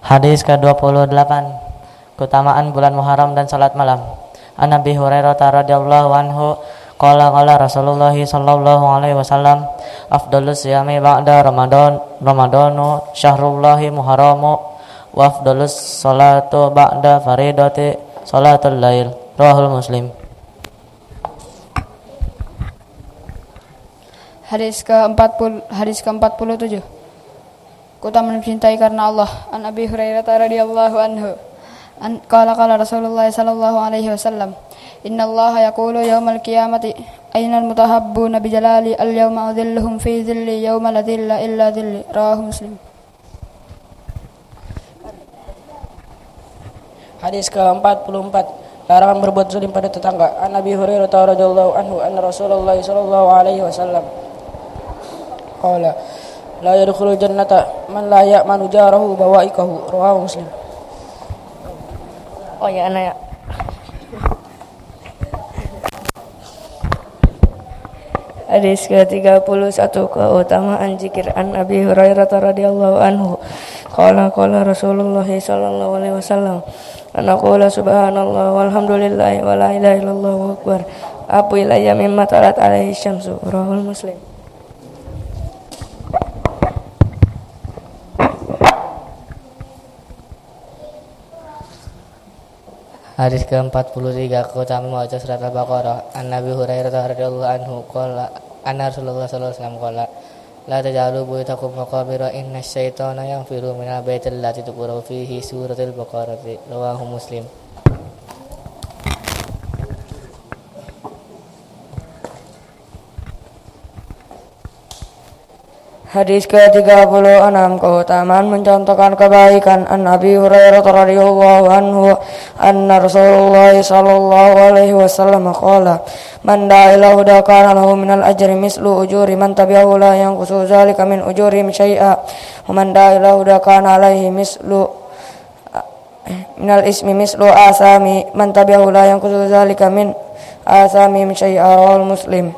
Hadis ke-28, keutamaan bulan Muharram dan salat malam. An Abi Hurairah radhiyallahu anhu qala Rasulullah sallallahu alaihi wasallam, afdhalus siyami ba'da ramadanu syahrullahi muharramu wa afdhalus salatu ba'da faridati salatul lail. Rawahul Muslim. Hadis ke-47, keutamaan mencintai karena Allah. An Abi Hurairah radhiyallahu anhu qala Rasulullah sallallahu alaihi wasallam, innallaha yaqulu yaumal qiyamati aynal mutahabbuna bi jalali al yawma adhilluhum fi dhilli yawma la dhilla illa dhilli. Rawahu Muslim. Hadis ke-44, larangan berbuat zalim pada tetangga. An Abi Hurairah radhiyallahu anhu anna Rasulullah sallallahu alaihi wasallam qala la yadkhulul jannata man la ya'manu jarahu bawaikahu. Rawahu Muslim. Oh ya, anak ya. Hadis ke-31, keutamaan zikir. An Abi Hurairah radhiyallahu anhu qala Rasulullah sallallahu alaihi wasallam, ana qala subhanallah walhamdulillah wa la ilaha illallah wa akbar abu ilayya mimma talat alaihi syamsu. Rawahul Muslim. Hadis ke-43, keutamaan membaca surat Al-Baqarah. An Nabi Hurairah radhiyallahu anhu qala anna Rasulullah sallallahu alaihi wasallam qala la taj'alu buyutakum maqabira inna syaitana yanfiru minal baitil lati tuqra'u fihi suratul Baqarah. Rawahu Muslim. Hadis ke-36, keutamaan mencontohkan kebaikan. An Abi Hurairah radhiyallahu anhu anna Rasulullah sallallahu alaihi wasallam qala man da'a ila huda kana lahu minal ajri mislu ujuri man tabi'ahu la yanqusu dzalika min ujurihim syai'a wa man da'a ila huda kana alaihi mislu minal ismi mislu asami man tabi'ahu la yanqusu dzalika min asamihim syai'a. Rawahul Muslim.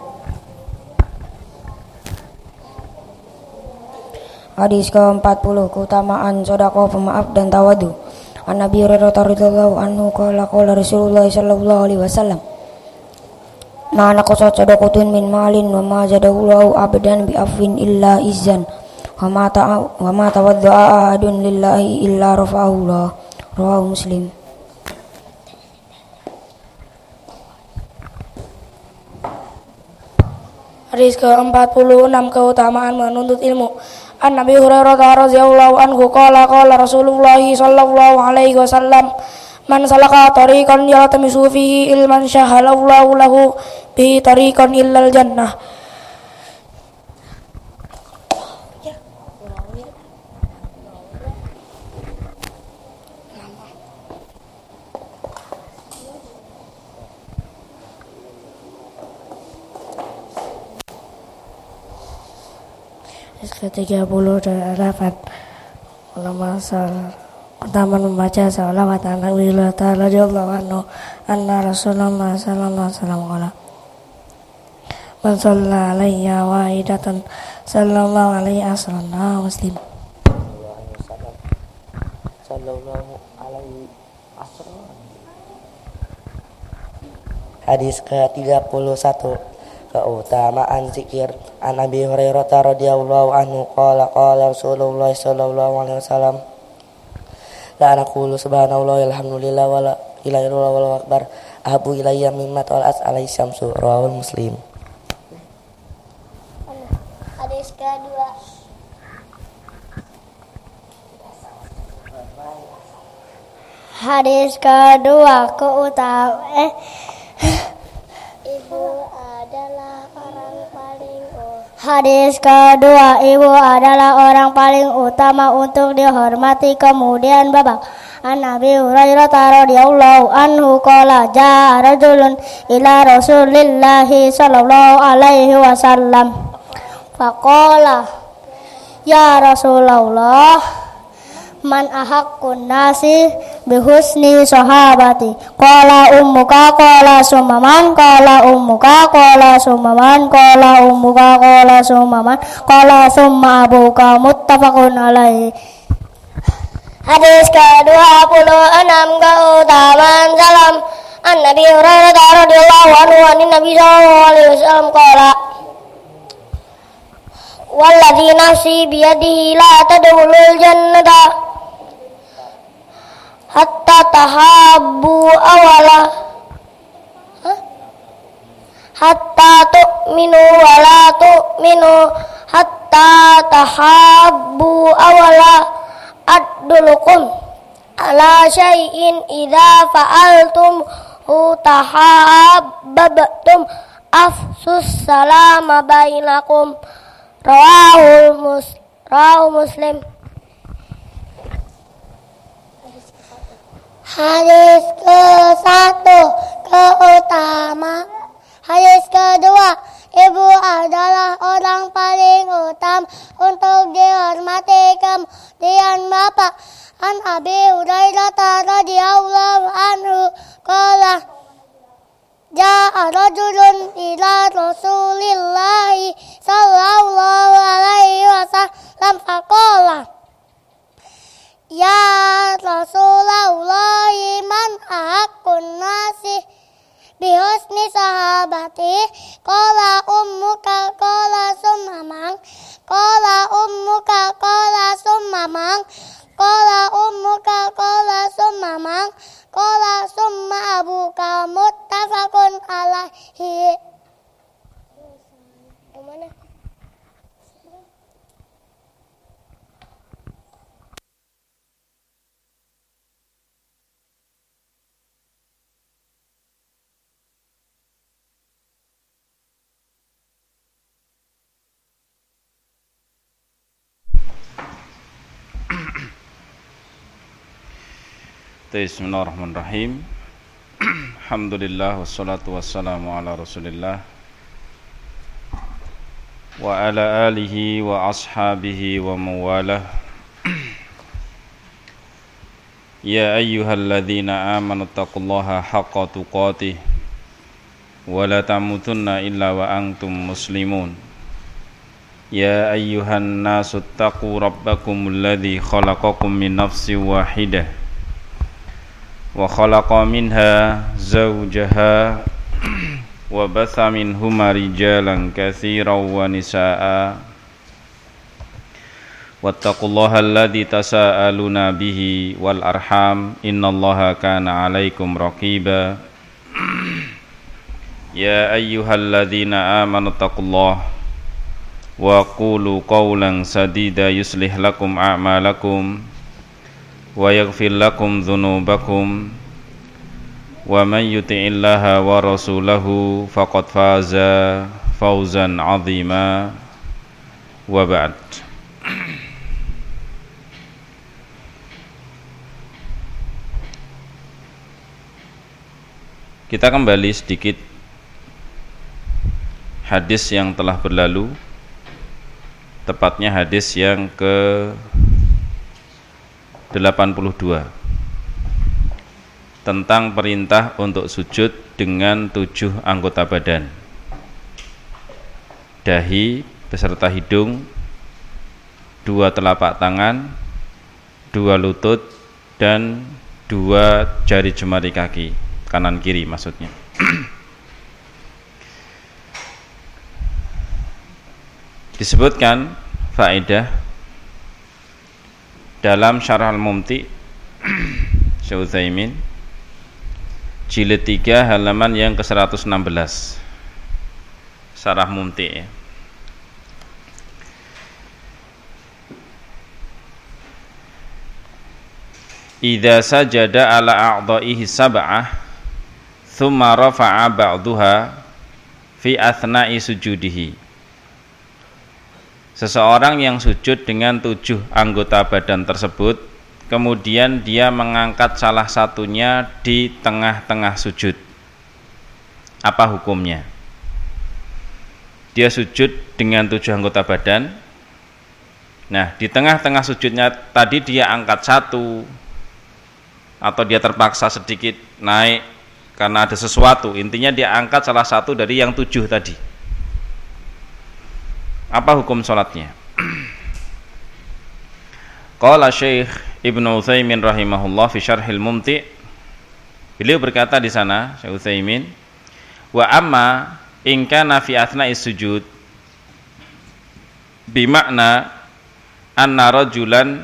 Hadis ke-40, keutamaan sedekah, pemaaf dan tawadu. An Nabi Hurairah radhiyallahu anhu qala Rasulullah sallallahu alaihi wasallam, ma naqasat sadaqatun min malin wa ma zadallahu abdan bi afwin illa izzan wa ma tawadda'a ahadun lillahi illa rafa'ahu Allah. Rawahu Muslim. Hadis ke-46, keutamaan menuntut ilmu. An Nabi Hurairah radhiyallahu anhu qala Rasulullah sallallahu alaihi wasallam, man salaka tariqan yaltamisu fihi ilman syahalallahu lahu bihi tariqan illal jannah. Ke-38, ulama pertama membaca salawat ala Nabi radhiyallahu anhu anna Rasulullah sallallahu alaihi wasallam qala man shalla alayya wahidatan sallallahu alaihi wasallam. Muslim. Sallallahu alaihi wasallam. Hadis ke-31, keutamaan zikir. An Abi Hurairah radhiyallahu anhu qala Rasulullah sallallahu alaihi wasallam, la naqulu subhanallah walhamdulillah wa la ilaha illallah wallahu akbar ahabu ilayya mimma talat alaihi syamsu. Rawahul Muslim. Hadis kedua, keutamaan ibu adalah orang paling Hadis kedua, ibu adalah orang paling utama untuk dihormati. Kemudian bapak. An Nabi Hurairah radhiyallahu anhu qala jaa rajulun ila Rasulillahi sallallahu alaihi wasallam faqala ya Rasulullah, man ahaqqun nasi bihusni sahabati qala ummuka qala summan qala ummuka qala summan qala ummuka qala summan qala summa abuka. Muttafaqun alaihi. Hadis ke-26 keutamaan salam. An Nabi Hurairah radhiyallahu anhu an Nabi sallallahu alaihi wasallam qala walladzi nafsi biyadihi la tadkhulul jannata hatta tahabbu awala hatta tu'minu wa la tu'minu hatta tahabbu awala adulukum ala syai'in idza fa'altum tahabbabtum afsus salama bainakum rawahu Muslim. Hadis ke-1 keutamaan. Hadis kedua, ibu adalah orang paling utama untuk dihormati, kemudian bapak. An Abi Hurairah radhiyallahu anhu qala ja'a rajulun ila Rasulillah sallallahu alaihi wasallam faqala ya Rasulullah man ahaqqun nasi bihusni sahabati qala ummuka qala summamang qala ummuka qala summamang qala ummuka qala summamang qala summa abuka muttafaqun alaihi. Mana? Bismillahirrahmanirrahim. Alhamdulillah wassalatu wassalamu ala Rasulillah wa ala alihi wa ashabihi wa mawalah. Ya ayyuhalladzina amanu taqullaha haqqa tuqatih wa la tamutunna illa wa antum muslimun. Ya ayyuhan nasu taqu rabbakumul ladzi khalaqakum min nafsin wahidah wa khalaqa minha zawjaha wa batha minhuma rijalan katsiran wa nisaa'a wattaqullaha alladzi tasaaluna bihi wal arham innallaha kana 'alaikum raqiba. Ya ayyuhalladzina amanu taqullaha wa qulu qawlan sadida yuslih lakum a'malakum wa yaghfir lakum dhunubakum wa man yuti'illaha wa rasulahu faqad faza fawzan 'azima wa ba'd. Kita kembali sedikit hadis yang telah berlalu, tepatnya hadis yang ke-82 tentang perintah untuk sujud dengan 7 anggota badan: dahi beserta hidung, 2 telapak tangan, 2 lutut, dan 2 jari jemari kaki, kanan kiri maksudnya. Disebutkan faedah dalam Syarah Al-Mumti Syekh Utsaimin jilid 3 halaman yang ke-116, Syarah Mumti ya. Idza sajada ala a'dha'ihi sab'ah thumma rafa'a ba'daha fi athna'i sujudihi. Seseorang yang sujud dengan 7 anggota badan tersebut, kemudian dia mengangkat salah satunya di tengah-tengah sujud. Apa hukumnya? Dia sujud dengan 7 anggota badan. Nah, di tengah-tengah sujudnya tadi dia angkat 1, atau dia terpaksa sedikit naik karena ada sesuatu. Intinya dia angkat salah satu dari yang 7 tadi. Apa hukum sholatnya? Qala Syekh Ibnu Utsaimin rahimahullah fi Syarhil Mumti', beliau berkata di sana, Syekh Utsaimin, wa amma in kana fi athna'is sujud bimakna anna rajulan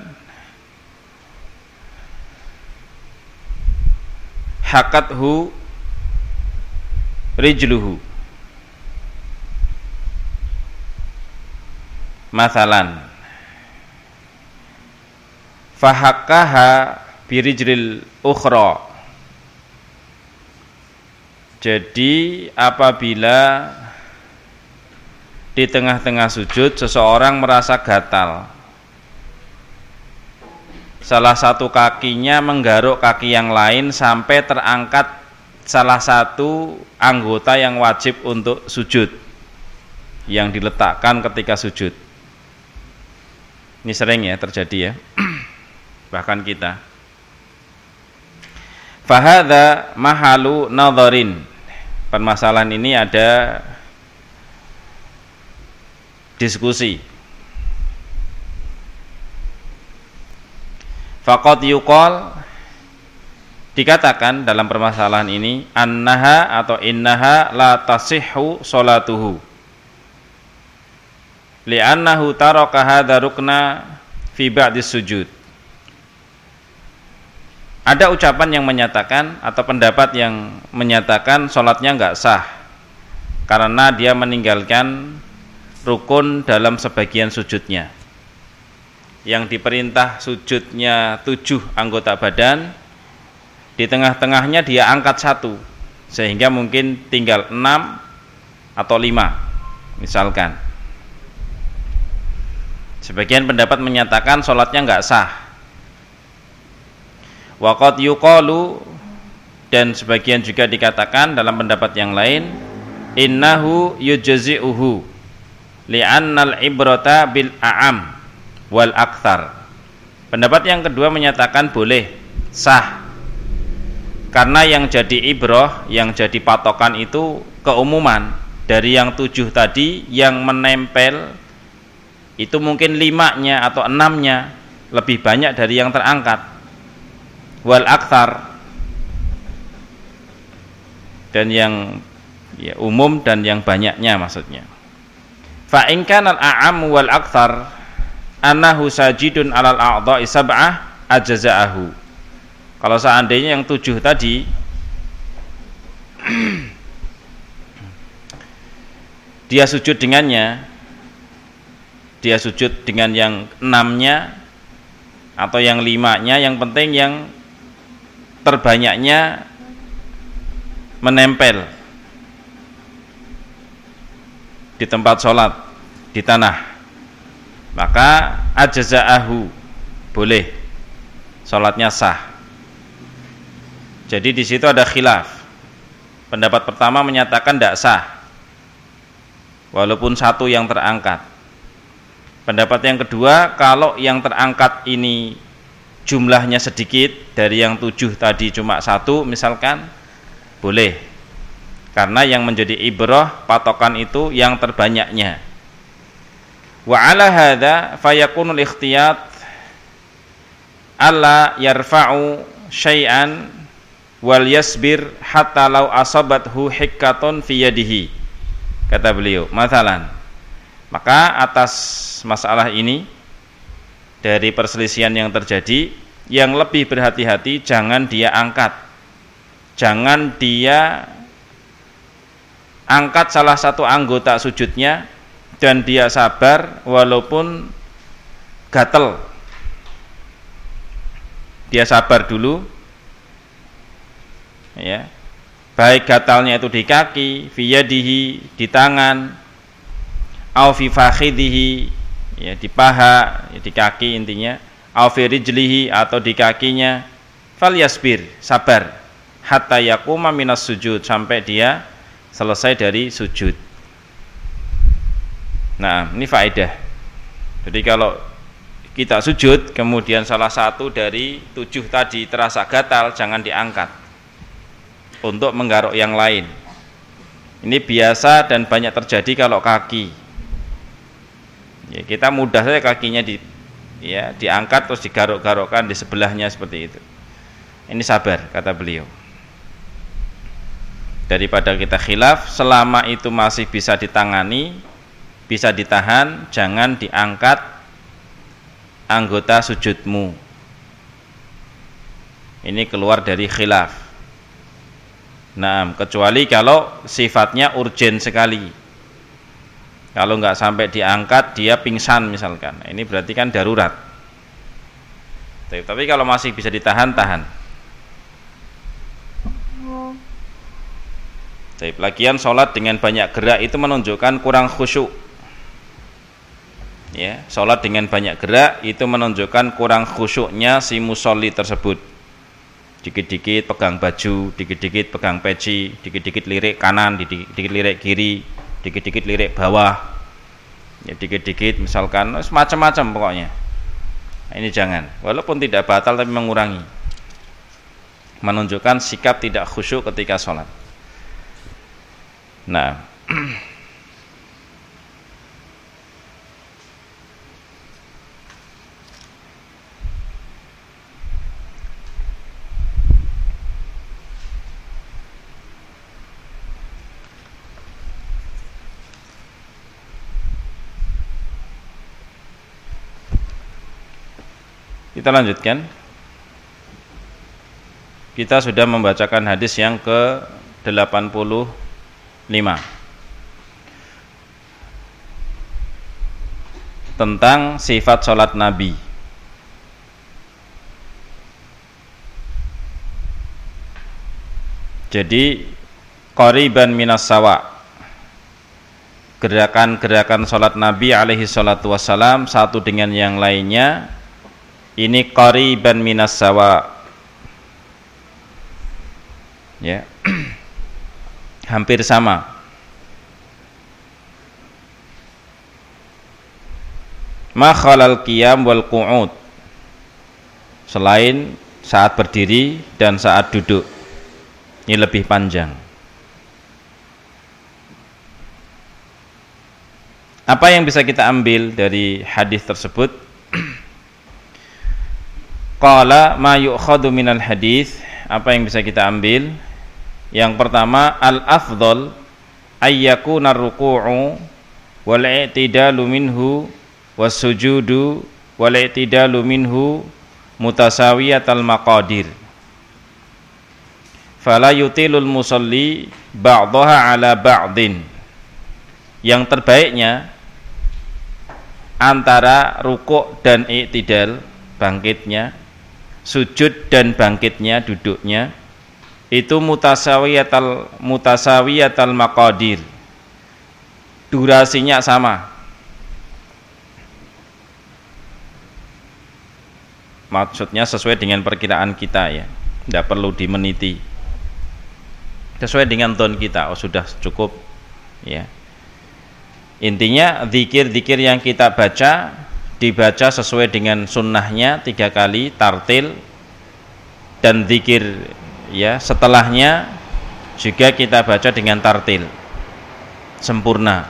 hakathu rijluhu mathalan fahakkaha birijlil ukhra. Jadi apabila di tengah-tengah sujud seseorang merasa gatal, salah satu kakinya menggaruk kaki yang lain sampai terangkat salah satu anggota yang wajib untuk sujud yang diletakkan ketika sujud. Ini sering ya terjadi ya, bahkan kita. Fahadha mahalu nadharin. Permasalahan ini ada diskusi. Faqad yuqal, dikatakan dalam permasalahan ini, annaha atau innaha la tasihhu sholatuhu li'annahu taraka hadha rukna fi ba'dis sujud. Ada ucapan yang menyatakan atau pendapat yang menyatakan sholatnya enggak sah karena dia meninggalkan rukun dalam sebagian sujudnya. Yang diperintah sujudnya 7 anggota badan, di tengah-tengahnya dia angkat 1, sehingga mungkin tinggal 6 atau 5 misalkan. Sebagian pendapat menyatakan sholatnya enggak sah. Waqad yuqalu, dan sebagian juga dikatakan dalam pendapat yang lain, innahu yujzi'uhu li'annal ibrata bil a'am wal akthar. Pendapat yang kedua menyatakan boleh, sah, karena yang jadi ibrah, yang jadi patokan itu keumuman. Dari yang 7 tadi yang menempel itu mungkin 5-nya atau 6-nya lebih banyak dari yang terangkat. Wal akthar, dan yang ya, umum dan yang banyaknya maksudnya. Fa in kana al-a'am wal akthar annahu sajidun 'alal a'dha'i sab'ah ajza'ahu. Kalau seandainya yang 7 tadi dia sujud dengannya, dia sujud dengan yang 6-nya atau yang 5-nya, yang penting yang terbanyaknya menempel di tempat sholat, di tanah, maka ajza'ahu, boleh, sholatnya sah. Jadi di situ ada khilaf. Pendapat pertama menyatakan tidak sah walaupun 1 yang terangkat. Pendapat yang kedua, kalau yang terangkat ini jumlahnya sedikit, dari yang 7 tadi cuma 1 misalkan, boleh, karena yang menjadi ibrah patokan itu yang terbanyaknya. Wa ala hadza fayakunul ikhtiyat alla yarfa'u syai'an wal yasbir hatta law asabathu hikkatun fi yadihi. Kata beliau, masalan, maka atas masalah ini dari perselisihan yang terjadi, yang lebih berhati-hati jangan dia angkat, jangan dia angkat salah satu anggota sujudnya dan dia sabar walaupun gatel, dia sabar dulu ya, baik gatalnya itu di kaki, fi yadihi, di tangan, au fi fakhidhihi, ya di paha, ya di kaki intinya, au fi rijlihi, atau di kakinya, falyasbir, sabar, hatta yaquma minas sujud, sampai dia selesai dari sujud. Nah, ini faedah. Jadi kalau kita sujud kemudian salah satu dari 7 tadi terasa gatal, jangan diangkat untuk menggaruk yang lain. Ini biasa dan banyak terjadi kalau kaki. Ya, kita mudah saja kakinya ya, diangkat terus digaruk-garukkan di sebelahnya seperti itu. Ini sabar, kata beliau. Daripada kita khilaf, selama itu masih bisa ditangani, bisa ditahan, jangan diangkat anggota sujudmu. Ini keluar dari khilaf. Nah, kecuali kalau sifatnya urgen sekali. Kalau nggak sampai diangkat, dia pingsan misalkan. Ini berarti kan darurat. Tapi kalau masih bisa ditahan, tahan. Lagian sholat dengan banyak gerak itu menunjukkan kurang khusyuk. Ya, sholat dengan banyak gerak itu menunjukkan kurang khusyuknya si musolli tersebut. Dikit-dikit pegang baju, dikit-dikit pegang peci, dikit-dikit lirik kanan, dikit-dikit lirik kiri, dikit-dikit lirik bawah, ya dikit-dikit misalkan semacam-macam pokoknya. Ini jangan, walaupun tidak batal tapi mengurangi, menunjukkan sikap tidak khusyuk ketika sholat. Nah, kita lanjutkan. Kita sudah membacakan hadis yang ke-85 tentang sifat sholat Nabi. Jadi qariban minas sawa, gerakan-gerakan sholat Nabi alaihi salatu wassalam satu dengan yang lainnya ini qariban minas sawa, ya. Hampir sama. Ma khalal qiyam wal qu'ud, selain saat berdiri dan saat duduk, ini lebih panjang. Apa yang bisa kita ambil dari hadis tersebut? Qala ma yu'khadhu minal hadis, apa yang bisa kita ambil? Yang pertama, al-afdhal ayyakuna ar-ruku'u wal i'tidalu minhu was-sujudu wal i'tidalu minhu mutasawiyatal maqadir. Fala yutilul musalli ba'daha ala ba'din. Yang terbaiknya antara rukuk dan i'tidal, bangkitnya, sujud dan bangkitnya, duduknya, itu mutasawiyatal maqadir, durasinya sama. Maksudnya sesuai dengan perkiraan kita, ya, tidak perlu dimeniti, sesuai dengan don kita. Oh, sudah cukup, ya. Intinya zikir-zikir yang kita baca dibaca sesuai dengan sunnahnya 3 kali tartil, dan zikir, ya, setelahnya juga kita baca dengan tartil sempurna.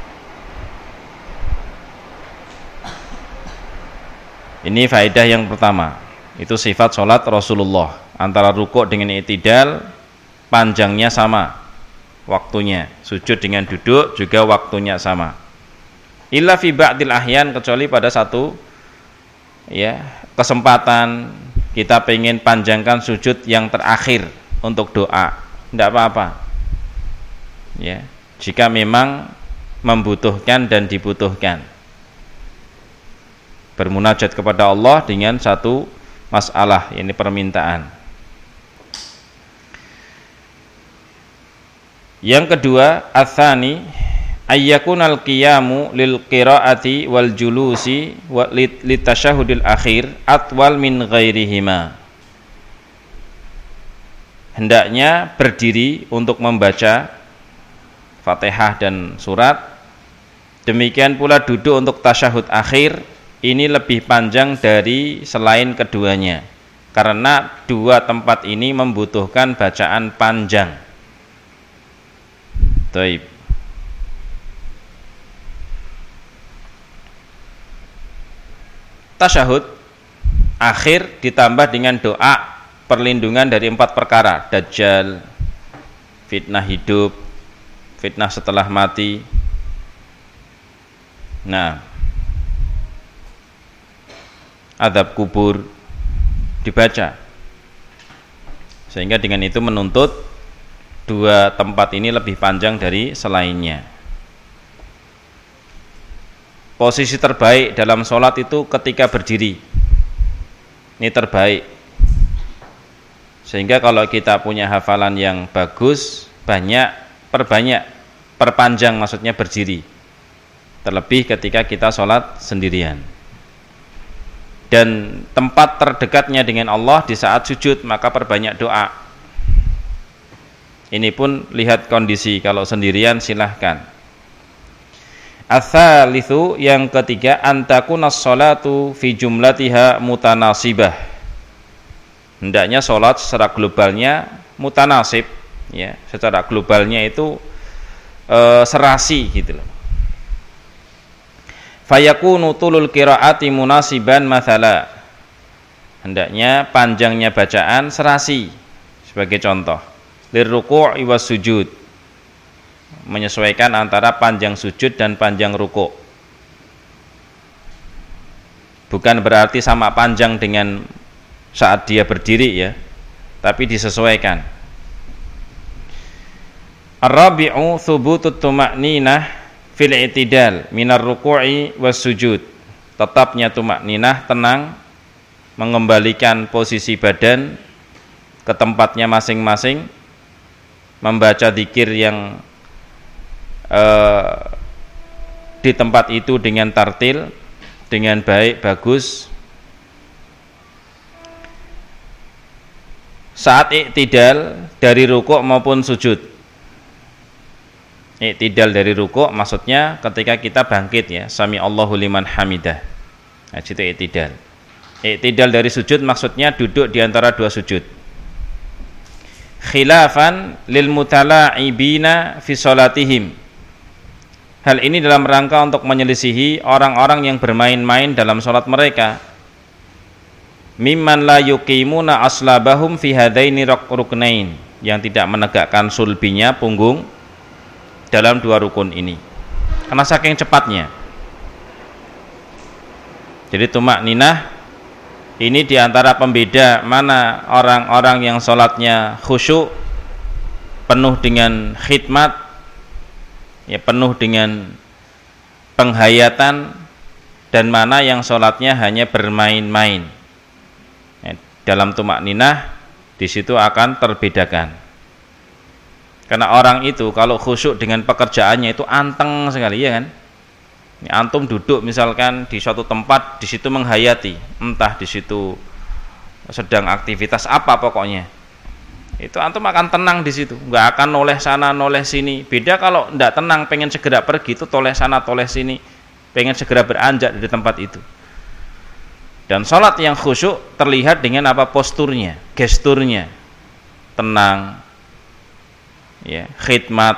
Ini faedah yang pertama. Itu sifat sholat Rasulullah, antara rukuk dengan i'tidal panjangnya sama waktunya, sujud dengan duduk juga waktunya sama. Illa fi ba'dil ahyan, kecuali pada satu, ya, kesempatan kita pengen panjangkan sujud yang terakhir untuk doa, tidak apa-apa, ya, jika memang membutuhkan dan dibutuhkan, bermunajat kepada Allah dengan satu masalah, ini permintaan. Yang kedua, atsani ayyakunal qiyamu lil qiraati wal julusi wa litasyahudil akhir atwal min ghairihima. Hendaknya berdiri untuk membaca Fatihah dan surat, demikian pula duduk untuk tasyahud akhir, ini lebih panjang dari selain keduanya, karena dua tempat ini membutuhkan bacaan panjang. Taib. tasyahud akhir ditambah dengan doa perlindungan dari 4 perkara, dajjal, fitnah hidup, fitnah setelah mati. Nah, azab kubur dibaca. Sehingga dengan itu menuntut 2 tempat ini lebih panjang dari selainnya. Posisi terbaik dalam sholat itu ketika berdiri. Ini terbaik. Sehingga kalau kita punya hafalan yang bagus, perpanjang maksudnya berdiri. Terlebih ketika kita sholat sendirian. Dan tempat terdekatnya dengan Allah di saat sujud, maka perbanyak doa. Ini pun lihat kondisi, kalau sendirian silahkan. Ats-tsalitsu, yang ketiga, antakunas sholatu fi jumlatiha mutanasibah. Hendaknya sholat secara globalnya mutanasib, ya, secara globalnya itu serasi gitu loh. Fayakunu tulul qiraati munasiban mathala. Hendaknya panjangnya bacaan serasi. Sebagai contoh, lirruku' was sujud, menyesuaikan antara panjang sujud dan panjang ruku'. Bukan berarti sama panjang dengan saat dia berdiri ya, tapi disesuaikan. Ar-rabi'u thubutut tuma'ninah fil i'tidal minar ruku'i was sujud. Tetapnya tuma'ninah, tenang, mengembalikan posisi badan ke tempatnya masing-masing, membaca zikir yang di tempat itu dengan tartil, dengan baik, bagus. Saat i'tidal dari rukuk maupun sujud. I'tidal dari rukuk maksudnya ketika kita bangkit ya, sami Allahu liman hamidah. Nah, itu i'tidal. I'tidal dari sujud maksudnya duduk di antara 2 sujud. Khilafan lil mutala'ibina fi sholatihim. Hal ini dalam rangka untuk menyelisihi orang-orang yang bermain-main dalam sholat mereka. Mimman la yuqimuna aslabahum fi hadaini ruknain, yang tidak menegakkan sulbinya, punggung, dalam 2 rukun ini karena saking cepatnya. Jadi tumakninah ini diantara pembeda mana orang-orang yang sholatnya khusyuk, penuh dengan khidmat, ya, penuh dengan penghayatan, dan mana yang sholatnya hanya bermain-main. Ya, dalam tumakninah di situ akan terbedakan. Karena orang itu kalau khusyuk dengan pekerjaannya itu anteng sekali, ya kan? Ini antum duduk misalkan di suatu tempat, di situ menghayati, entah di situ sedang aktivitas apa pokoknya. Itu antum akan tenang di situ, nggak akan noleh sana noleh sini. Beda kalau nggak tenang, pengen segera pergi, itu toleh sana toleh sini, pengen segera beranjak dari tempat itu. Dan sholat yang khusyuk terlihat dengan apa? Posturnya, gesturnya, tenang, ya, khidmat.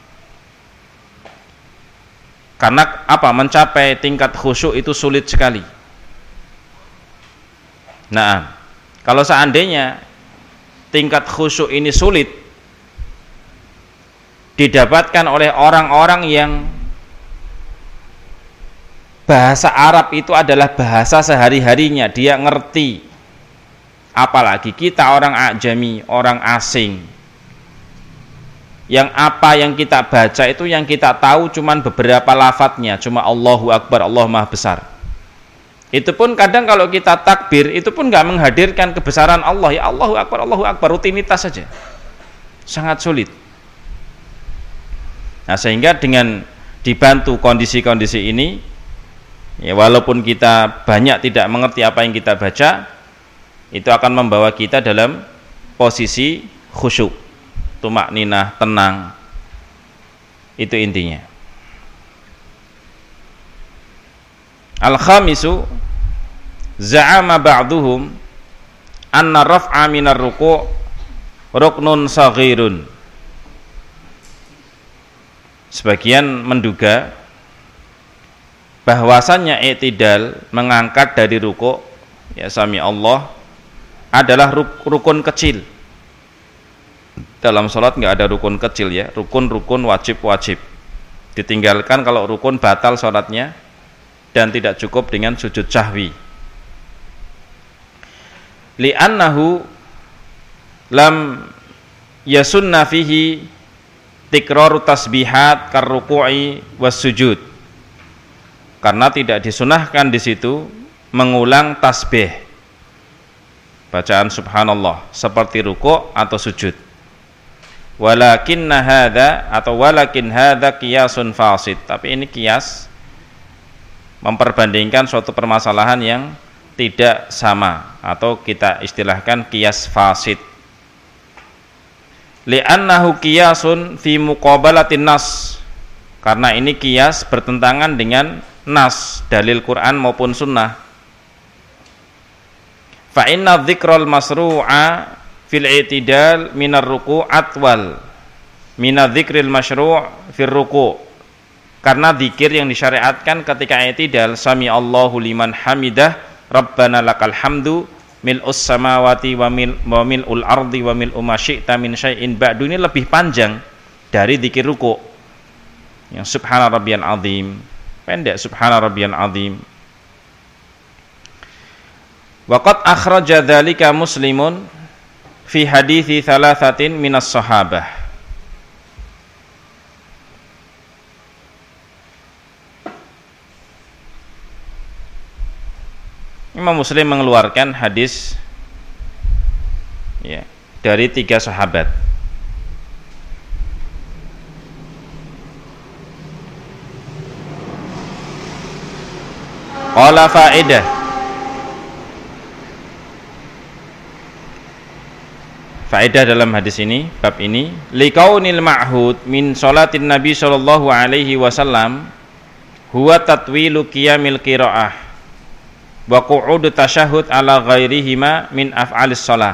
Karena apa? Mencapai tingkat khusyuk itu sulit sekali. Nah, kalau seandainya tingkat khusyuk ini sulit didapatkan oleh orang-orang yang bahasa Arab itu adalah bahasa sehari-harinya, dia ngerti. Apalagi kita orang ajami, orang asing, yang apa yang kita baca itu yang kita tahu cuman beberapa lafadznya, cuma Allahu Akbar, Allah Maha Besar. Itu pun kadang kalau kita takbir itu pun nggak menghadirkan kebesaran Allah, ya Allahu Akbar, rutinitas saja, sangat sulit. Nah, sehingga dengan dibantu kondisi-kondisi ini, ya, walaupun kita banyak tidak mengerti apa yang kita baca, itu akan membawa kita dalam posisi khusyuk, tumakninah, tenang. Itu intinya. Al-khamisu, za'ama ba'duhum anna raf'a minar ruku' ruknun saghirun. Sebagian menduga bahwasannya i'tidal mengangkat dari ruku' ya sami Allah adalah rukun kecil. Dalam sholat nggak ada rukun kecil ya, rukun wajib. Ditinggalkan kalau rukun batal sholatnya dan tidak cukup dengan sujud sahwi. Li'annahu lam yasunna fihi tikraru tasbihat karruku'i was sujud. Karena tidak disunahkan di situ mengulang tasbih, bacaan subhanallah seperti ruku' atau sujud. Walakin hadza qiyasun fasid. Tapi ini qiyas memperbandingkan suatu permasalahan yang tidak sama atau kita istilahkan qiyas fasid. Li'annahu qiyasun fi muqabalatin nas. Karena ini qiyas bertentangan dengan nas, dalil Quran maupun sunnah. Fa inna dzikral masru'a fil i'tidal minar ruku' atwal minadz dzikril masyru' fir ruku'. Karena zikir yang disyariatkan ketika i'tidal sami Allahu liman hamidah rabbana lakal hamdu mil'us samawati wa mil'ul ardi wa mil'u ma syi'ta min syai'in ba'du, ini lebih panjang dari zikir ruku'. Yang subhana rabbiyal azim pendek, subhana rabbiyal azim. Waqad akhraja dzalika Muslimun fi hadithi thalathatin minas sahabah. Imam Muslim mengeluarkan hadis ya, dari 3 sahabat. Qala faedah dalam hadis ini, bab ini, liqaunil ma'hud min sholatin Nabi sallallahu alaihi wasallam huwa tatwilu qiyamil qiraah wa qu'ud tasyahhud ala ghairihima min af'alis shalah.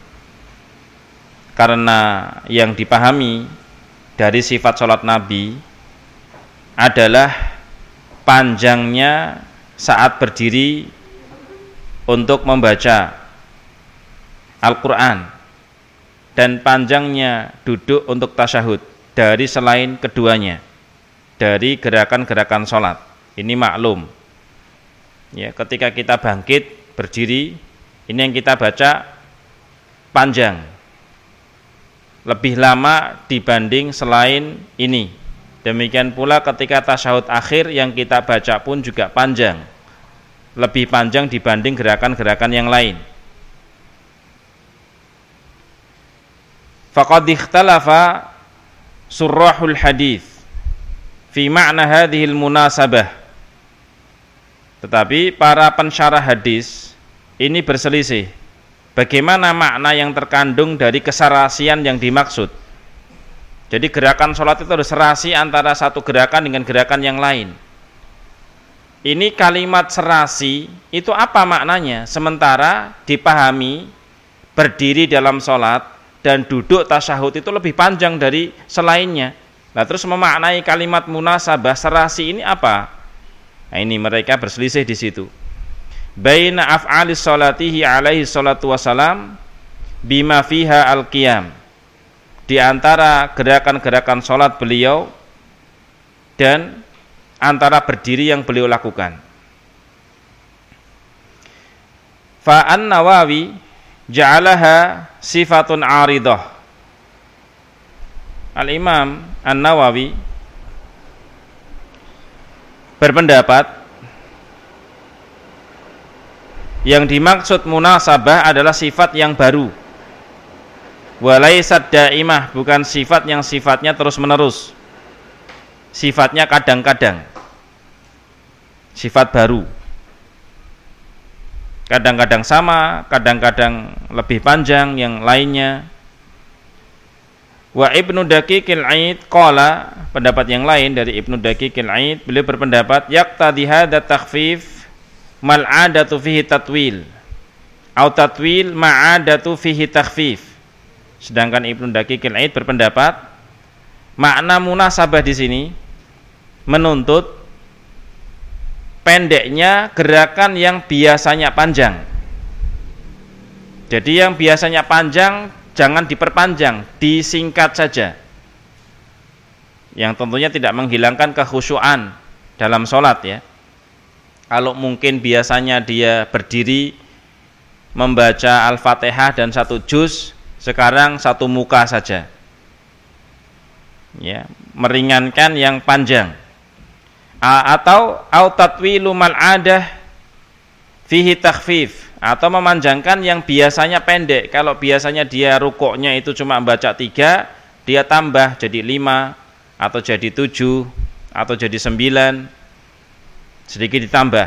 Karena yang dipahami dari sifat salat Nabi adalah panjangnya saat berdiri untuk membaca Al-Qur'an dan panjangnya duduk untuk tasyahud dari selain keduanya, dari gerakan-gerakan sholat. Ini maklum ya, ketika kita bangkit berdiri, ini yang kita baca panjang, lebih lama dibanding selain ini. Demikian pula ketika tasyahud akhir yang kita baca pun juga panjang, lebih panjang dibanding gerakan-gerakan yang lain. Faqad ikhtalafa surrahul hadis fi ma'na hadhil munasabah. Tetapi para pensyarah hadis ini berselisih bagaimana makna yang terkandung dari keserasian yang dimaksud. Jadi gerakan sholat itu harus serasi antara satu gerakan dengan gerakan yang lain. Ini kalimat serasi itu apa maknanya? Sementara dipahami berdiri dalam sholat dan duduk tasyahud itu lebih panjang dari selainnya. Nah, terus memaknai kalimat munasabah serasi ini apa? Nah, ini mereka berselisih di situ. Baina af'alis salatihi alaihi salatu wassalam bima fiha al-qiyam. Di antara gerakan-gerakan salat beliau dan antara berdiri yang beliau lakukan. Fa an-Nawawi ja'alaha sifatun aridah. Al-Imam An-Nawawi berpendapat yang dimaksud munasabah adalah sifat yang baru. Walaysat daimah, bukan sifat yang sifatnya terus menerus. Sifatnya kadang-kadang. Sifat baru. Kadang-kadang sama, kadang-kadang lebih panjang yang lainnya. Wa Ibnu Daqiqil Aid qala, pendapat yang lain dari Ibnu Daqiqil Aid, beliau berpendapat yaqtadi hadza takhfif mal 'adatu fihi tatwil atau tatwil ma'adatu fihi takhfif. Sedangkan Ibnu Daqiqil Aid berpendapat makna munasabah di sini menuntut pendeknya gerakan yang biasanya panjang. Jadi yang biasanya panjang jangan diperpanjang, disingkat saja. Yang tentunya tidak menghilangkan kekhusyuan dalam sholat ya. Kalau mungkin biasanya dia berdiri membaca Al-Fatihah dan 1 juz, sekarang 1 muka saja. Ya, meringankan yang panjang. Atau tatwilu mal adah fihi takhfif, atau memanjangkan yang biasanya pendek. Kalau biasanya dia rukuknya itu cuma baca 3, dia tambah jadi 5 atau jadi 7 atau jadi 9, sedikit ditambah.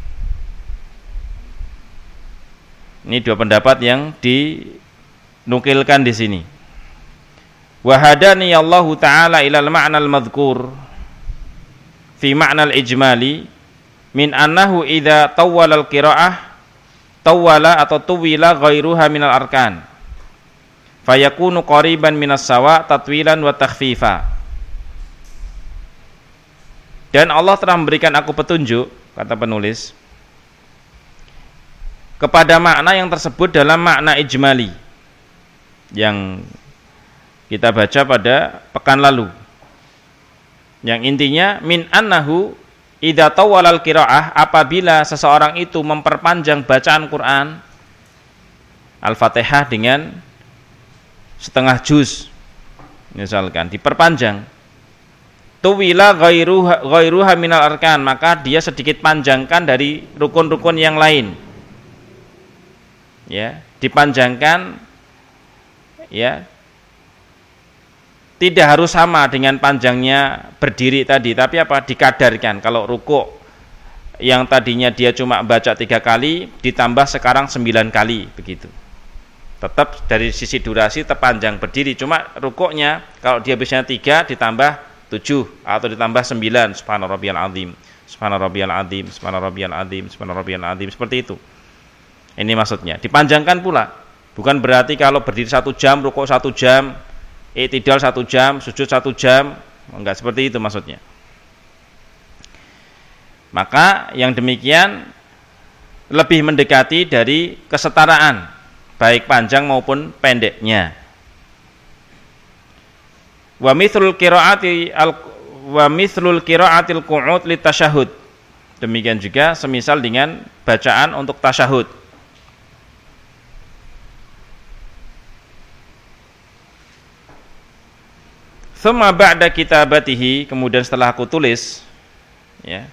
Ini 2 pendapat yang dinukilkan di sini. Wa hadani Allahu taala ilal ma'nal madhkur fi ma'nal ijmali min annahu idza tawwala al-qira'ah tawwala atau tuwila ghairuha minal arkan fayakunu qariban minas sawa tatwilan wa takhfifa. Dan Allah telah memberikan aku petunjuk, kata penulis, kepada makna yang tersebut dalam makna ijmali yang kita baca pada pekan lalu, yang intinya min annahu idza tawwala al-qiraah, apabila seseorang itu memperpanjang bacaan Quran Al-Fatihah dengan setengah juz misalkan, diperpanjang, tuwila ghairuha minal arkan, maka dia sedikit panjangkan dari rukun-rukun yang lain. Ya, dipanjangkan ya. Tidak harus sama dengan panjangnya berdiri tadi, tapi apa? Dikadarkan. Kalau rukuk yang tadinya dia cuma baca 3 kali, ditambah sekarang 9 kali, begitu. Tetap dari sisi durasi terpanjang berdiri, cuma rukuknya kalau dia biasanya 3 ditambah 7 atau ditambah 9, subhanarabbiyal azim, subhanarabbiyal azim, subhanarabbiyal azim, subhanarabbiyal azim, seperti itu. Ini maksudnya. Dipanjangkan pula. Bukan berarti kalau berdiri 1 jam, rukuk 1 jam, i'tidal 1 jam, sujud 1 jam, enggak seperti itu maksudnya. Maka yang demikian lebih mendekati dari kesetaraan, baik panjang maupun pendeknya. Wa mithlul qiraatil qu'ud litasyahud. Demikian juga semisal dengan bacaan untuk tasyahud. Thumma ba'da kitabatihi, kemudian setelah aku tulis ya,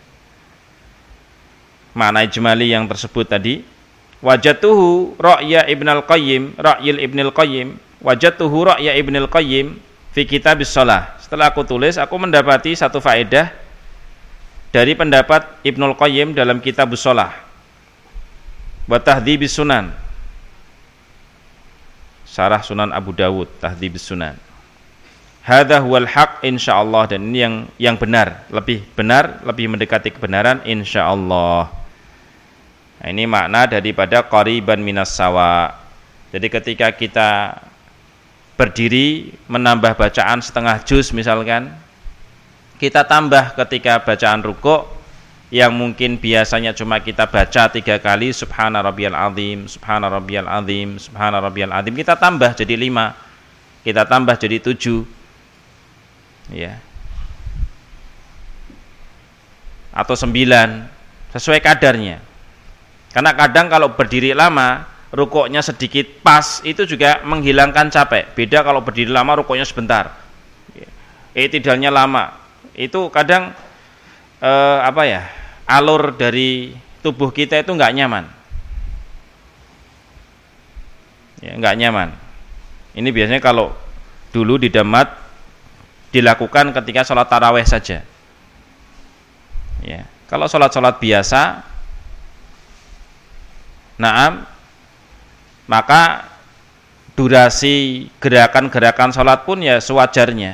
makna ijmali yang tersebut tadi, wajatuhu ra'ya Ibnul Qayyim, ra'yil Ibnul Qayyim, wajatuhu ra'ya Ibnul Qayyim fi kitabis shalah. Setelah aku tulis, aku mendapati satu faedah dari pendapat Ibnul Qayyim dalam kitabus shalah. Wa tahdhibis sunan, syarah Sunan Abu Dawud, tahdhibis sunan. Hadza huwal haq insyaallah, dan ini yang benar, lebih mendekati kebenaran insyaallah. Nah, ini makna daripada qariban minas sawa. Jadi ketika kita berdiri menambah bacaan setengah juz misalkan, kita tambah ketika bacaan rukuk yang mungkin biasanya cuma kita baca 3 kali, subhana rabbiyal azim, subhana rabbiyal azim, subhana rabbiyal azim, kita tambah jadi 5, kita tambah jadi 7 ya, atau 9, sesuai kadarnya. Karena kadang kalau berdiri lama rukuknya sedikit pas, itu juga menghilangkan capek. Beda kalau berdiri lama rukuknya sebentar, i'tidalnya lama, itu kadang alur dari tubuh kita itu nggak nyaman ya, nggak nyaman. Ini biasanya kalau dulu di Damat dilakukan ketika sholat taraweh saja ya. Kalau sholat biasa, naam, maka durasi gerakan-gerakan sholat pun ya sewajarnya.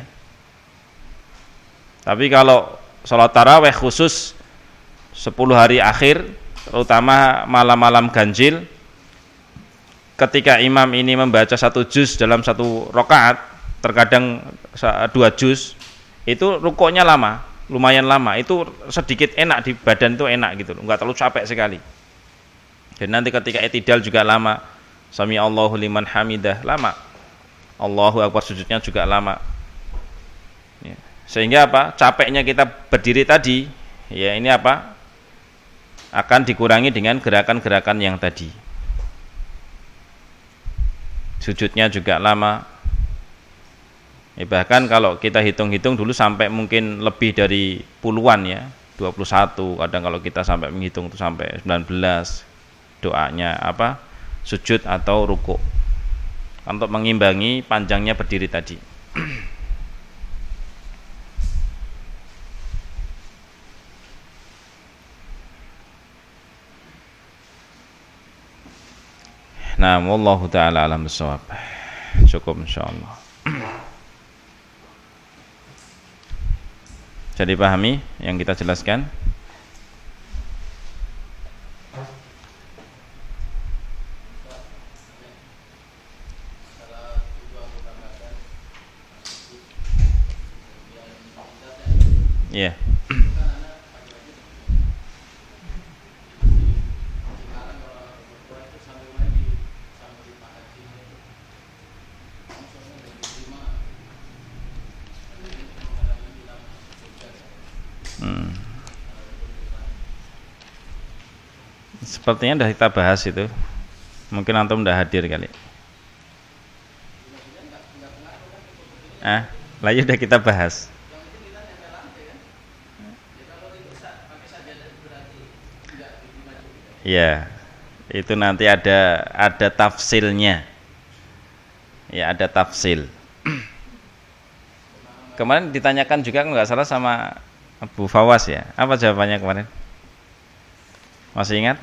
Tapi kalau sholat taraweh khusus 10 hari akhir, terutama malam-malam ganjil, ketika imam ini membaca 1 juz dalam 1 rakaat, terkadang 2 juz, itu rukuknya lama. lumayan lama, itu sedikit enak di badan, itu enak gitu loh, nggak terlalu capek sekali. Dan nanti ketika i'tidal juga lama, sami Allahu liman hamidah lama, Allahu akbar sujudnya juga lama. Ya. Sehingga apa? Capeknya kita berdiri tadi, ya ini apa? Akan dikurangi dengan gerakan-gerakan yang tadi. Sujudnya juga lama. Ya, bahkan kalau kita hitung-hitung dulu sampai mungkin lebih dari puluhan ya, 21, kadang kalau kita sampai menghitung itu sampai 19 doanya apa? Sujud atau ruku. Untuk mengimbangi panjangnya berdiri tadi. Nah, wallahu taala alam bissawab. Cukup insyaallah. Jadi pahami yang kita jelaskan? Iya. Yeah. Sepertinya sudah kita bahas itu. Mungkin antum sudah hadir kali. Lalu sudah kita bahas. Ya, itu nanti ada tafsilnya. Ya, ada tafsil. Kemarin ditanyakan juga nggak salah sama Abu Fawas ya. Apa jawabannya kemarin? Masih ingat?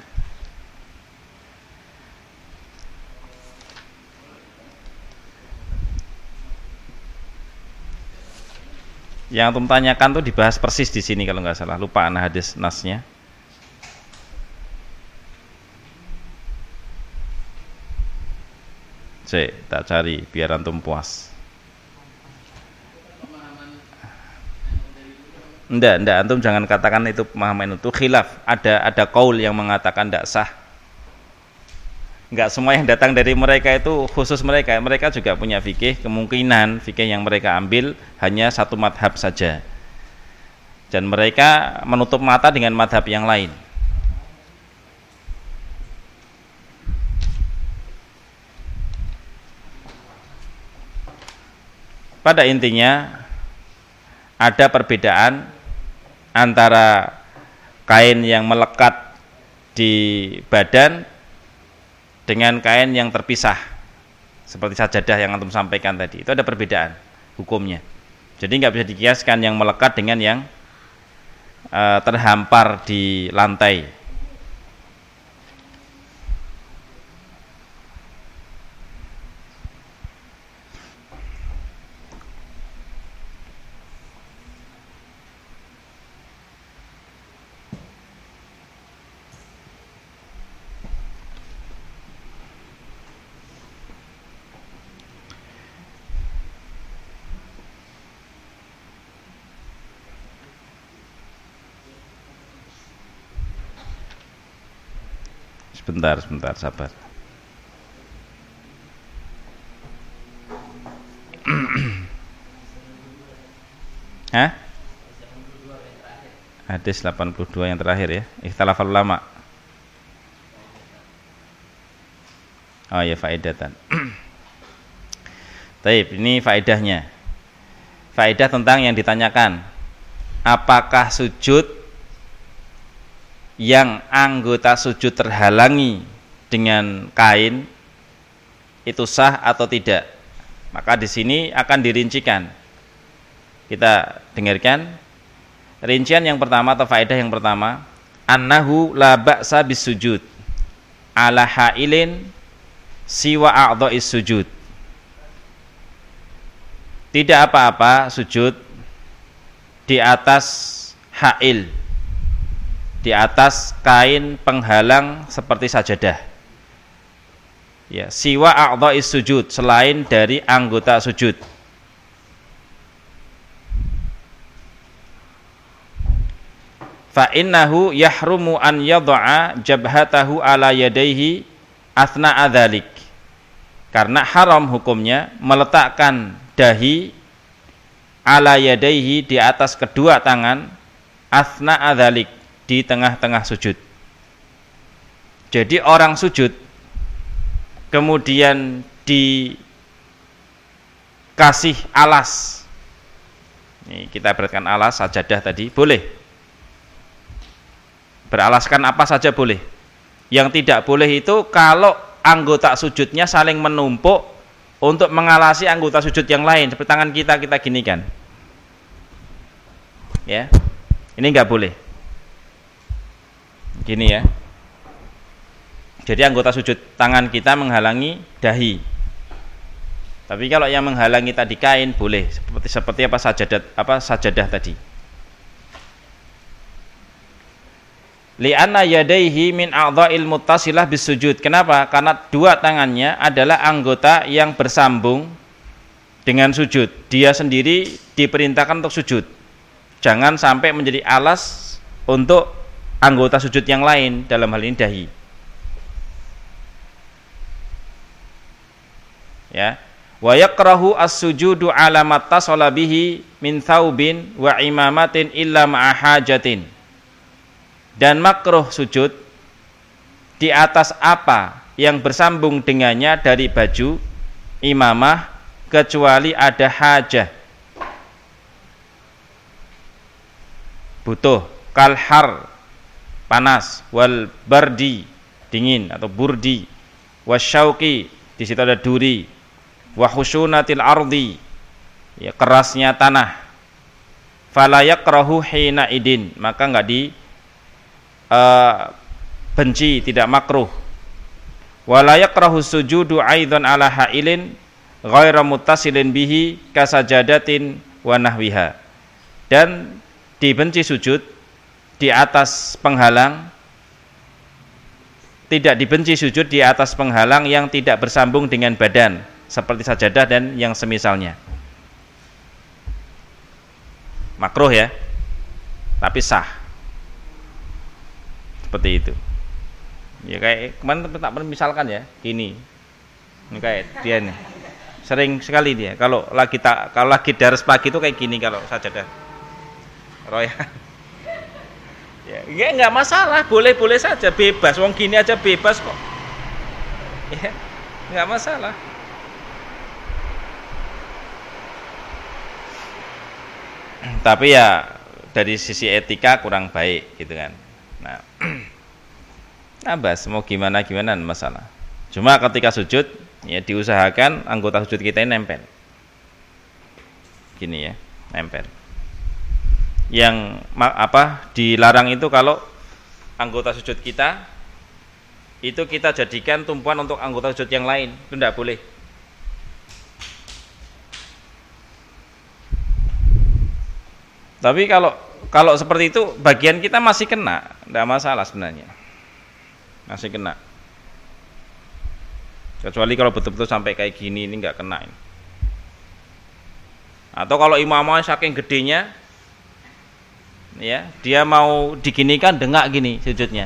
Yang antum tanyakan tuh dibahas persis di sini kalau nggak salah. Lupa ana hadis nasnya. Tak cari biar antum puas. Enggak, antum jangan katakan itu pemahaman itu khilaf. Ada qaul yang mengatakan tidak sah. Enggak semua yang datang dari mereka itu khusus mereka. Mereka juga punya fikih, kemungkinan fikih yang mereka ambil hanya satu madhab saja. Dan mereka menutup mata dengan madhab yang lain. Pada intinya ada perbedaan antara kain yang melekat di badan dengan kain yang terpisah seperti sajadah yang antum sampaikan tadi. Itu ada perbedaan hukumnya. Jadi nggak bisa dikiaskan yang melekat dengan yang terhampar di lantai. Sebentar, sabar. Hah? Hadis 82 yang terakhir ya. Ikhtilaful ulama. Oh ya, faedatan. Taib, ini faedahnya. Faedah tentang yang ditanyakan. Apakah sujud yang anggota sujud terhalangi dengan kain itu sah atau tidak? Maka di sini akan dirincikan. Kita dengarkan rincian yang pertama atau faedah yang pertama, annahu la ba'sa bisujud ala hailin siwa a'dha'is sujud. Tidak apa-apa sujud di atas hail, di atas kain penghalang seperti sajadah. Ya, siwa a'dha'is sujud, selain dari anggota sujud. fa innahu yahrumu an yadha'a jabhatahu ala yadayhi athna'a dzalik. Karena haram hukumnya meletakkan dahi ala yadayhi di atas kedua tangan athna'a dzalik, di tengah-tengah sujud. Jadi orang sujud kemudian dikasih alas. Ini kita beratkan alas sajadah tadi, boleh. Beralaskan apa saja boleh. Yang tidak boleh itu kalau anggota sujudnya saling menumpuk untuk mengalasi anggota sujud yang lain, seperti tangan kita ginikan. Ya. Ini enggak boleh. Gini ya. Jadi anggota sujud tangan kita menghalangi dahi. Tapi kalau yang menghalangi tadi kain boleh, seperti sajadah tadi. Li'anna yadaihi min a'dha'il muttasilah bisujud. Kenapa? Karena dua tangannya adalah anggota yang bersambung dengan sujud. Dia sendiri diperintahkan untuk sujud. Jangan sampai menjadi alas untuk anggota sujud yang lain, dalam hal ini dahi. Ya. Wa yakrahu as-sujudu ala mattasala bihi min thaubin wa imamatin illa ma'a hajatin. Dan makruh sujud di atas apa yang bersambung dengannya dari baju, imamah, kecuali ada hajah, butuh, kalhar, panas, wal bardi, dingin atau burdi, wasyauqi, di situ ada duri, wa khusyunatil ardi, ya, kerasnya tanah, fala yakrahu hina idin, maka enggak benci, tidak makruh. Wala yakrahu sujudu aidan ala hailin ghaira muttasilin bihi kasajadatin wa nahwiha. Dan dibenci sujud di atas penghalang, tidak dibenci sujud di atas penghalang yang tidak bersambung dengan badan, seperti sajadah dan yang semisalnya. Makruh ya, tapi sah. Seperti itu. Ya kayak kemarin tak misalkan ya, gini. Ini kayak dia nih. Sering sekali dia kalau lagi daras pagi itu kayak gini kalau sajadah. Roya. Ya enggak masalah, boleh-boleh saja, bebas. Wong gini aja bebas kok. Ya, enggak masalah. Tapi ya dari sisi etika kurang baik gitu kan. Nah, bas mau gimana masalah. Cuma ketika sujud ya diusahakan anggota sujud kita ini nempel. Gini ya, nempel. Yang dilarang itu kalau anggota sujud kita itu kita jadikan tumpuan untuk anggota sujud yang lain, itu tidak boleh. Tapi kalau seperti itu bagian kita masih kena, tidak masalah sebenarnya, masih kena. Kecuali kalau betul-betul sampai kayak gini ini nggak kena ini. Atau kalau imamnya saking gedenya, ya dia mau diginikan dengak gini sujudnya.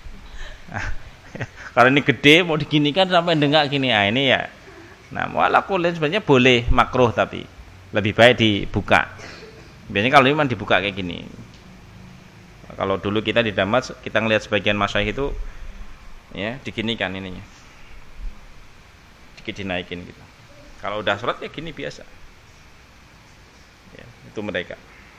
Kalau ini gede mau diginikan sampai dengak gini, ini ya. Nah, walaupun sebenarnya boleh makruh tapi lebih baik dibuka. Biasanya kalau memang dibuka kayak gini. Kalau dulu kita di Damas kita ngelihat sebagian masyayikh itu ya diginikan ininya. Dikit dinaikin gitu. Kalau udah sholat ya gini biasa. Ya, itu mereka.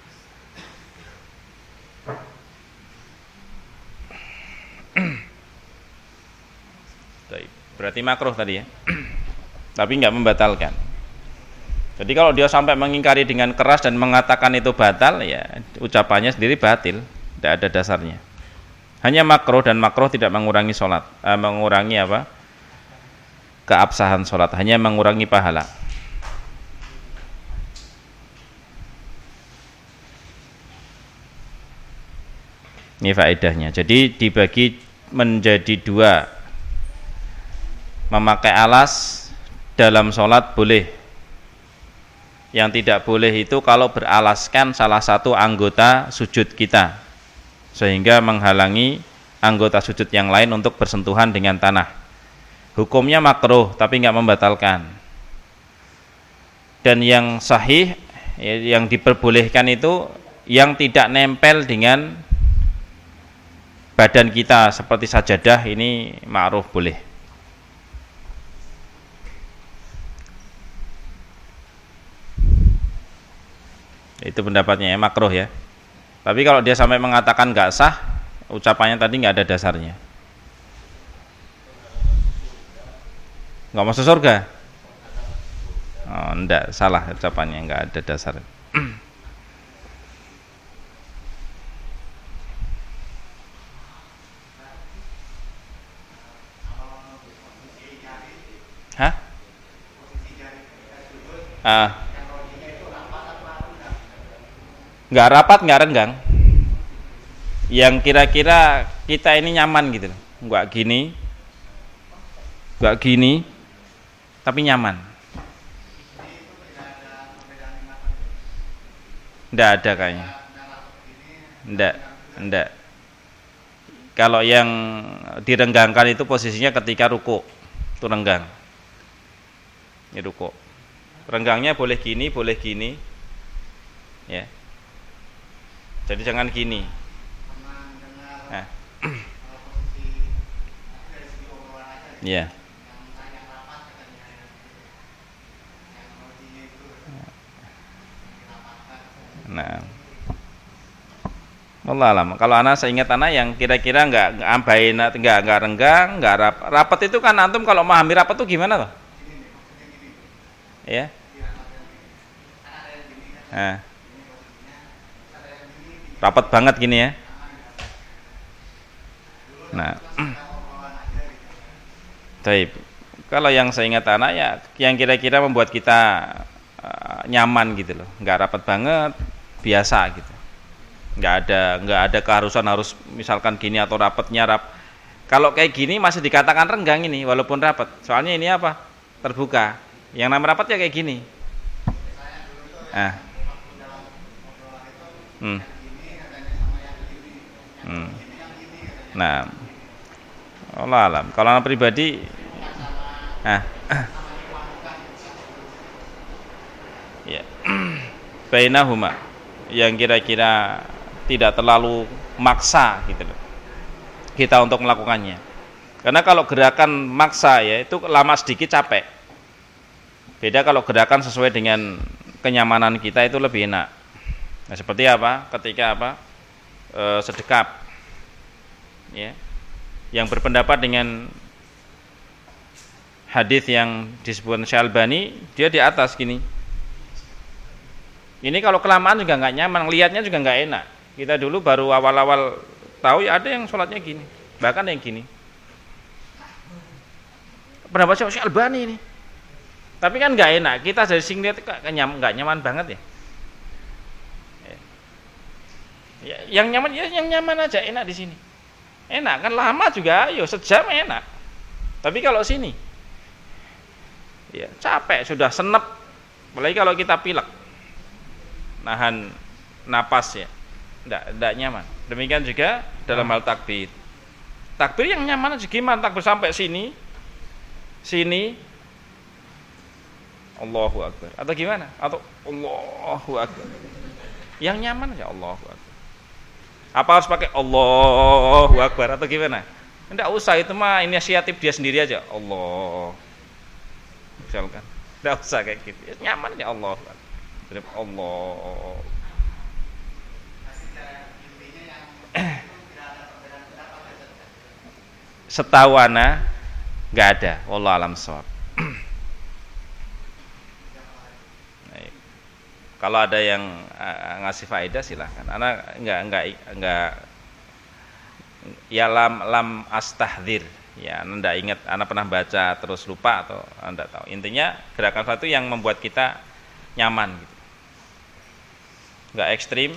Berarti makruh tadi ya. Tapi enggak membatalkan. Jadi kalau dia sampai mengingkari dengan keras dan mengatakan itu batal, ya ucapannya sendiri batil, tidak ada dasarnya. Hanya makruh, dan makruh tidak mengurangi sholat, mengurangi keabsahan sholat, hanya mengurangi pahala. Ini faedahnya. Jadi dibagi menjadi dua. Memakai alas dalam sholat boleh. Yang tidak boleh itu kalau beralaskan salah satu anggota sujud kita. sehingga menghalangi anggota sujud yang lain untuk bersentuhan dengan tanah. Hukumnya makruh tapi nggak membatalkan. Dan yang sahih, yang diperbolehkan itu yang tidak nempel dengan badan kita seperti sajadah, ini ma'ruf boleh. Itu pendapatnya ya, makruh ya. Tapi kalau dia sampai mengatakan nggak sah, ucapannya tadi nggak ada dasarnya. Nggak masuk surga? Oh, enggak, salah ucapannya, nggak ada dasar. Hah? Nggak rapat, nggak renggang. Yang kira-kira kita ini nyaman gitu, nggak gini, tapi nyaman. Nggak ada kayaknya. Nggak. Kalau yang direnggangkan itu posisinya ketika ruku, itu renggang. Ini ruku. Renggangnya boleh gini, ya. Jadi jangan gini. Nah. Ya. Nah. Wallah alam. Kalau anak seingat anak yang kira-kira nggak ambain, nggak renggang, nggak rapat itu kan antum kalau memahami rapat itu gimana toh? Ya. Nah. Rapat banget gini ya. Nah. Baik. Kalau yang seingat anak ya yang kira-kira membuat kita nyaman gitu loh, nggak rapat banget, biasa gitu. Nggak ada keharusan harus misalkan gini atau rapatnya Kalau kayak gini masih dikatakan renggang ini walaupun rapat. Soalnya ini apa? Terbuka. Yang namanya rapat ya kayak gini. Nah, Allah alam. Kalau anak pribadi, ya, bainahuma, yang kira-kira tidak terlalu maksa gitu loh, kita untuk melakukannya. Karena kalau gerakan maksa ya itu lama sedikit capek. Beda kalau gerakan sesuai dengan kenyamanan kita itu lebih enak. Nah, seperti apa? Ketika sedekap. Ya, yang berpendapat dengan hadis yang disebutkan Syalbani, dia di atas gini. Ini kalau kelamaan juga nggak nyaman, lihatnya juga nggak enak. Kita dulu baru awal-awal tahu ya ada yang sholatnya gini, bahkan yang gini. Pendapat Syalbani ini. Tapi kan nggak enak. Kita dari sini lihat nggak nyaman banget ya. Ya. Yang nyaman ya yang nyaman aja, enak di sini. Enak kan, lama juga, ayo sejam enak. Tapi kalau sini ya capek, sudah senep. Apalagi kalau kita pilek, nahan napas ya, enggak nyaman. Demikian juga dalam hal takbir. Takbir yang nyaman aja gimana? Takbir sampai sini Allahu Akbar atau gimana? Atau Allahu Akbar. Yang nyaman aja Allahu Akbar. Apa harus pakai Allahu Akbar atau gimana? Enggak usah, itu mah inisiatif dia sendiri aja. Allah. Misalkan. Enggak usah kayak gitu. Nyaman aja Allahu Akbar. Allah. Setahu ana enggak ada. Wallahu alam shawab. Kalau ada yang ngasih faedah silahkan. Anak enggak ya lam astahdzir. Ya, Anda enggak ingat, Anda pernah baca terus lupa atau Anda tahu. Intinya gerakan satu yang membuat kita nyaman gitu. Enggak ekstrim,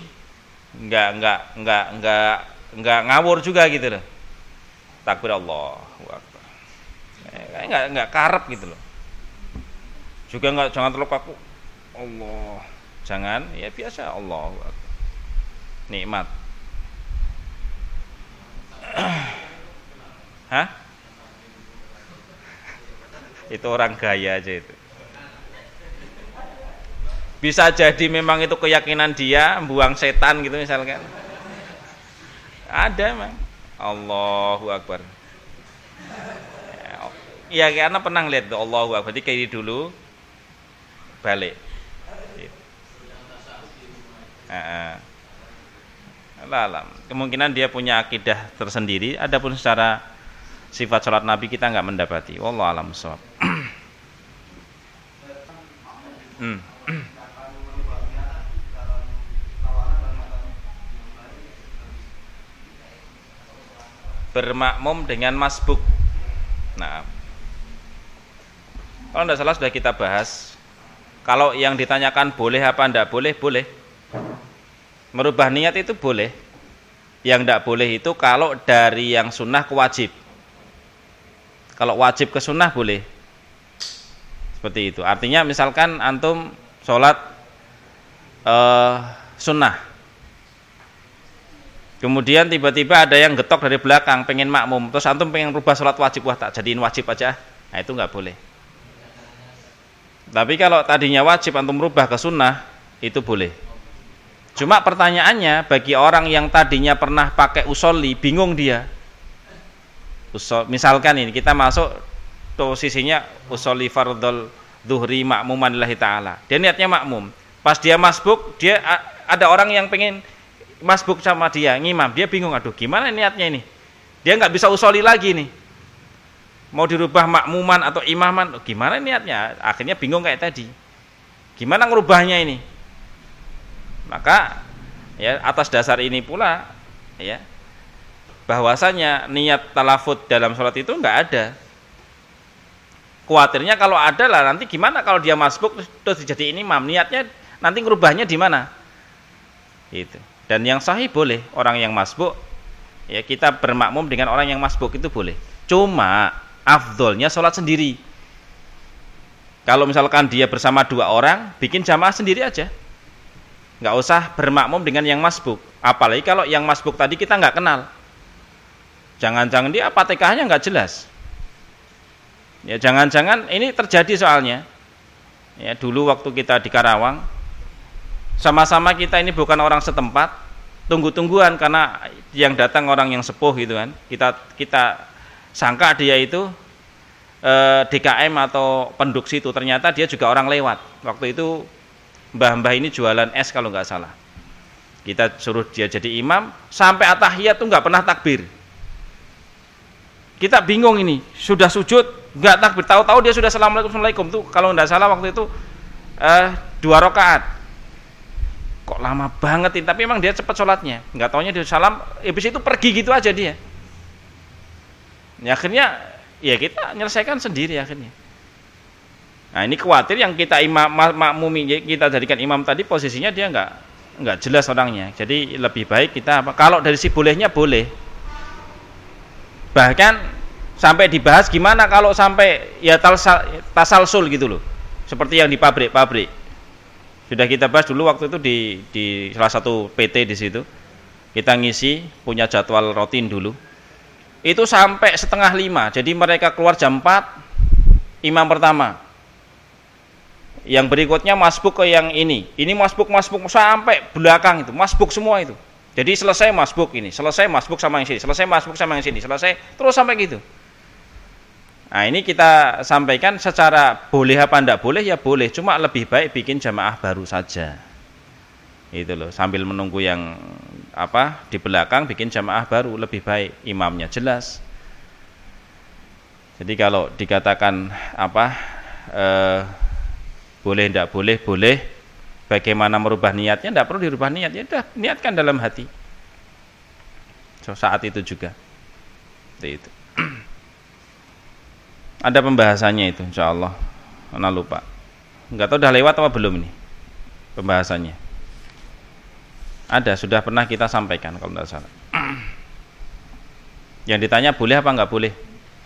enggak ngawur juga gitu loh. Takbir Allahu Akbar. Enggak karep gitu loh. Juga jangan terlalu kaku. Allah. Jangan, ya biasa Allahu Akbar. Nikmat. Hah? Itu orang gaya aja itu. Bisa jadi memang itu keyakinan dia, buang setan gitu misalkan. Ada memang. Allahu Akbar. Ya karena pernah lihat itu Allahu Akbar. Jadi kayak dulu balik. Alam. Kemungkinan dia punya akidah tersendiri. Adapun secara sifat sholat Nabi kita nggak mendapati. Wallahu a'lam bishawab. Bermakmum dengan masbuk. Nah, kalau tidak salah sudah kita bahas. Kalau yang ditanyakan boleh apa tidak boleh, boleh. Merubah niat itu boleh. Yang tidak boleh itu kalau dari yang sunnah ke wajib. Kalau wajib ke sunnah boleh. Seperti itu. Artinya misalkan antum sholat sunnah. Kemudian tiba-tiba ada yang getok dari belakang pengen makmum, terus antum pengen rubah sholat wajib, wah tak jadiin wajib aja, nah itu nggak boleh. Tapi kalau tadinya wajib antum rubah ke sunnah, itu boleh. Cuma pertanyaannya bagi orang yang tadinya pernah pakai usolli, bingung dia. Misalkan ini kita masuk posisinya usolli fardhol zuhri makmuman lillahi ta'ala, dia niatnya makmum, pas dia masbuk, dia ada orang yang pengen masbuk sama dia, ngimam, dia bingung, aduh gimana niatnya ini, dia nggak bisa usolli lagi nih, mau dirubah makmuman atau imaman, gimana niatnya, akhirnya bingung kayak tadi, gimana ngerubahnya ini. Maka ya atas dasar ini pula ya bahwasanya niat talafut dalam sholat itu nggak ada. Khawatirnya kalau ada lah nanti gimana kalau dia masbuk terus dijadiin imam, niatnya nanti ngerubahnya di mana, gitu. Dan yang sahih boleh orang yang masbuk, ya kita bermakmum dengan orang yang masbuk itu boleh. Cuma afdolnya sholat sendiri. Kalau misalkan dia bersama dua orang, bikin jamaah sendiri aja, nggak usah bermakmum dengan yang masbuk. Apalagi kalau yang masbuk tadi kita nggak kenal, jangan-jangan dia Fatihahnya nggak jelas. Ya jangan-jangan ini terjadi soalnya. Ya dulu waktu kita di Karawang, sama-sama kita ini bukan orang setempat, tunggu-tungguan karena yang datang orang yang sepuh gitu kan. Kita sangka dia itu DKM atau penduduk situ, ternyata dia juga orang lewat. Waktu itu mbah-mbah ini jualan es kalau nggak salah. Kita suruh dia jadi imam, sampai atahiyat tuh nggak pernah takbir. Kita bingung ini, sudah sujud nggak takbir, tahu-tahu dia sudah assalamualaikum tuh kalau nggak salah waktu itu 2 rakaat. Kok lama banget ini, tapi emang dia cepat sholatnya, nggak taunya dia salam, habis itu pergi gitu aja dia. Ya, akhirnya ya kita menyelesaikan sendiri akhirnya. Nah ini khawatir yang kita makmumi, kita jadikan imam tadi posisinya dia nggak jelas orangnya. Jadi lebih baik kita kalau dari si bolehnya boleh. Bahkan sampai dibahas gimana kalau sampai ya tasalsul gitu loh, seperti yang di pabrik-pabrik. Sudah kita bahas dulu waktu itu di salah satu PT di situ. Kita ngisi, punya jadwal rutin dulu. Itu sampai 4:30. Jadi mereka keluar jam 4, imam pertama. Yang berikutnya masbuk ke yang ini. Ini masbuk sampai belakang itu, masbuk semua itu. Jadi selesai masbuk ini, selesai masbuk sama yang sini, selesai masbuk sama yang sini, selesai terus sampai gitu. Nah ini kita sampaikan secara boleh apa enggak boleh, ya boleh, cuma lebih baik bikin jamaah baru saja. Itu loh, sambil menunggu yang di belakang bikin jamaah baru lebih baik, imamnya jelas. Jadi kalau dikatakan boleh enggak boleh, boleh. Bagaimana merubah niatnya, enggak perlu dirubah niatnya, udah niatkan dalam hati. Saat itu juga. Itu. Ada pembahasannya itu insyaallah. Ana lupa. Enggak tahu udah lewat apa belum ini pembahasannya. Ada, sudah pernah kita sampaikan kalau enggak salah. Yang ditanya boleh apa enggak boleh?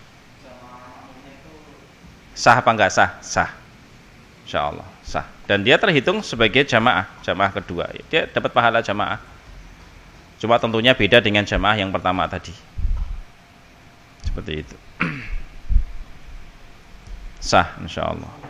Sah apa enggak sah? Sah. Insyaallah sah. Dan dia terhitung sebagai jamaah kedua. Dia dapat pahala jamaah. Cuma tentunya beda dengan jamaah yang pertama tadi. Seperti itu. Sah insyaallah.